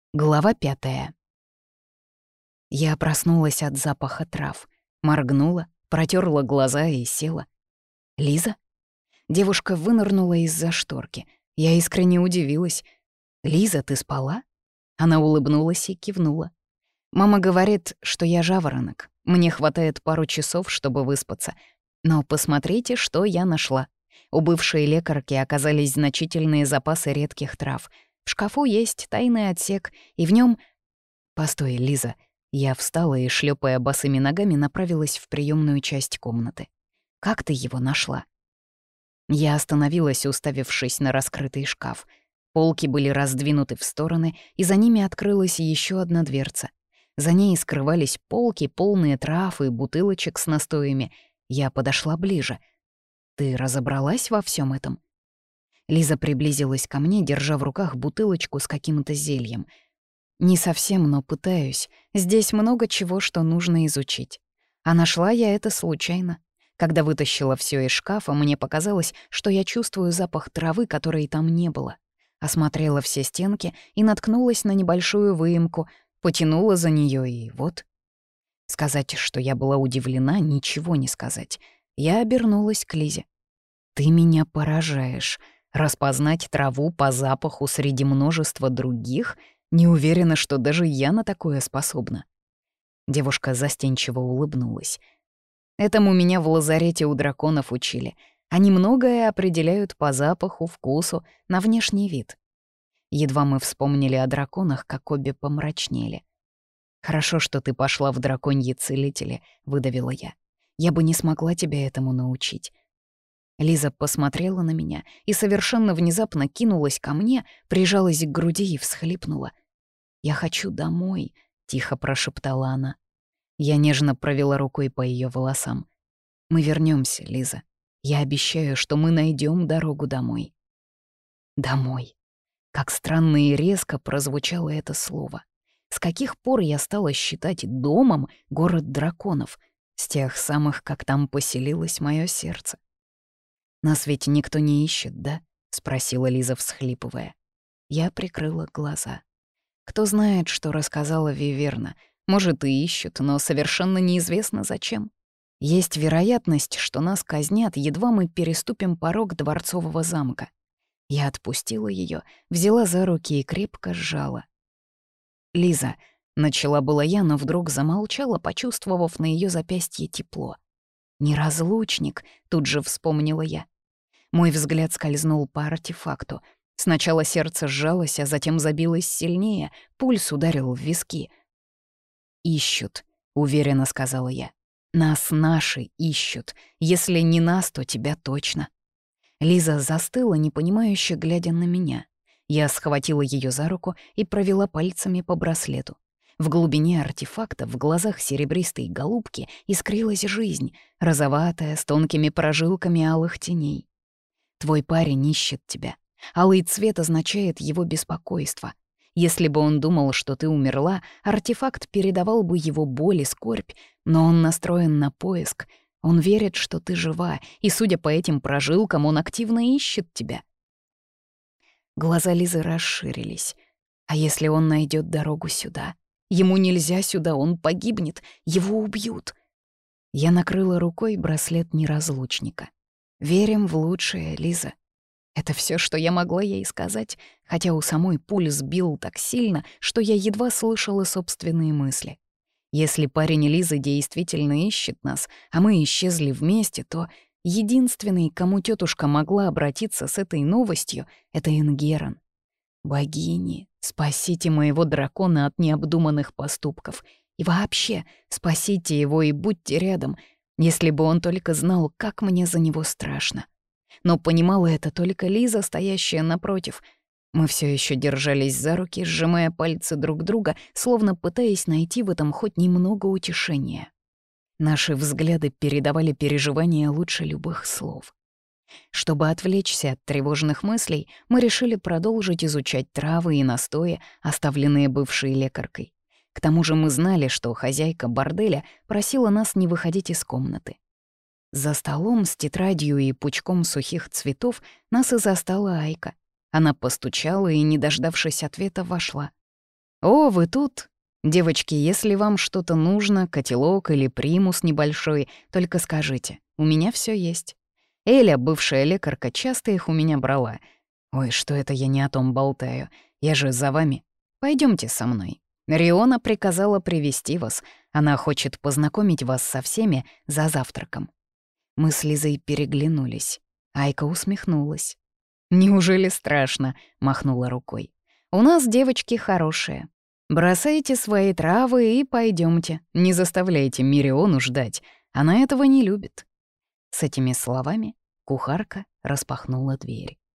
Глава 5. Я проснулась от запаха трав, моргнула, протерла глаза и села. «Лиза?» Девушка вынырнула из-за шторки. Я искренне удивилась. «Лиза, ты спала?» Она улыбнулась и кивнула. «Мама говорит, что я жаворонок. Мне хватает пару часов, чтобы выспаться. Но посмотрите, что я нашла. У бывшей лекарки оказались значительные запасы редких трав. В шкафу есть тайный отсек, и в нем. «Постой, Лиза». Я встала и, шлепая босыми ногами, направилась в приемную часть комнаты. «Как ты его нашла?» Я остановилась, уставившись на раскрытый шкаф. Полки были раздвинуты в стороны, и за ними открылась еще одна дверца. За ней скрывались полки, полные трав и бутылочек с настоями. Я подошла ближе. «Ты разобралась во всем этом?» Лиза приблизилась ко мне, держа в руках бутылочку с каким-то зельем. «Не совсем, но пытаюсь. Здесь много чего, что нужно изучить. А нашла я это случайно. Когда вытащила все из шкафа, мне показалось, что я чувствую запах травы, которой там не было. Осмотрела все стенки и наткнулась на небольшую выемку, потянула за нее и вот. Сказать, что я была удивлена, ничего не сказать. Я обернулась к Лизе. «Ты меня поражаешь. Распознать траву по запаху среди множества других? Не уверена, что даже я на такое способна». Девушка застенчиво улыбнулась. «Этому меня в лазарете у драконов учили. Они многое определяют по запаху, вкусу, на внешний вид». Едва мы вспомнили о драконах, как обе помрачнели. «Хорошо, что ты пошла в драконьи целители», — выдавила я. «Я бы не смогла тебя этому научить». Лиза посмотрела на меня и совершенно внезапно кинулась ко мне, прижалась к груди и всхлипнула. «Я хочу домой», — тихо прошептала она. Я нежно провела рукой по ее волосам. «Мы вернемся, Лиза. Я обещаю, что мы найдем дорогу домой». «Домой». Как странно и резко прозвучало это слово. С каких пор я стала считать домом город драконов? С тех самых, как там поселилось мое сердце. «Нас ведь никто не ищет, да?» — спросила Лиза, всхлипывая. Я прикрыла глаза. Кто знает, что рассказала Виверна. Может, и ищут, но совершенно неизвестно зачем. Есть вероятность, что нас казнят, едва мы переступим порог дворцового замка. Я отпустила ее, взяла за руки и крепко сжала. «Лиза», — начала была я, но вдруг замолчала, почувствовав на ее запястье тепло. «Неразлучник», — тут же вспомнила я. Мой взгляд скользнул по артефакту. Сначала сердце сжалось, а затем забилось сильнее, пульс ударил в виски. «Ищут», — уверенно сказала я. «Нас наши ищут. Если не нас, то тебя точно». Лиза застыла, непонимающе глядя на меня. Я схватила ее за руку и провела пальцами по браслету. В глубине артефакта, в глазах серебристой голубки, искрилась жизнь, розоватая, с тонкими прожилками алых теней. «Твой парень ищет тебя. Алый цвет означает его беспокойство. Если бы он думал, что ты умерла, артефакт передавал бы его боль и скорбь, но он настроен на поиск. Он верит, что ты жива, и, судя по этим прожилкам, он активно ищет тебя». Глаза Лизы расширились. «А если он найдет дорогу сюда? Ему нельзя сюда, он погибнет, его убьют». Я накрыла рукой браслет неразлучника. «Верим в лучшее, Лиза». Это все, что я могла ей сказать, хотя у самой пульс бил так сильно, что я едва слышала собственные мысли. Если парень Лизы действительно ищет нас, а мы исчезли вместе, то единственный, кому тетушка могла обратиться с этой новостью, — это Ингерон. «Богини, спасите моего дракона от необдуманных поступков. И вообще, спасите его и будьте рядом, если бы он только знал, как мне за него страшно». Но понимала это только Лиза, стоящая напротив. Мы все еще держались за руки, сжимая пальцы друг друга, словно пытаясь найти в этом хоть немного утешения. Наши взгляды передавали переживания лучше любых слов. Чтобы отвлечься от тревожных мыслей, мы решили продолжить изучать травы и настои, оставленные бывшей лекаркой. К тому же мы знали, что хозяйка борделя просила нас не выходить из комнаты. За столом с тетрадью и пучком сухих цветов нас и застала Айка. Она постучала и, не дождавшись ответа, вошла. «О, вы тут? Девочки, если вам что-то нужно, котелок или примус небольшой, только скажите, у меня все есть. Эля, бывшая лекарка, часто их у меня брала. Ой, что это я не о том болтаю? Я же за вами. Пойдемте со мной. Риона приказала привести вас. Она хочет познакомить вас со всеми за завтраком». Мы с Лизой переглянулись. Айка усмехнулась. «Неужели страшно?» — махнула рукой. «У нас девочки хорошие. Бросайте свои травы и пойдемте. Не заставляйте Мириону ждать. Она этого не любит». С этими словами кухарка распахнула дверь.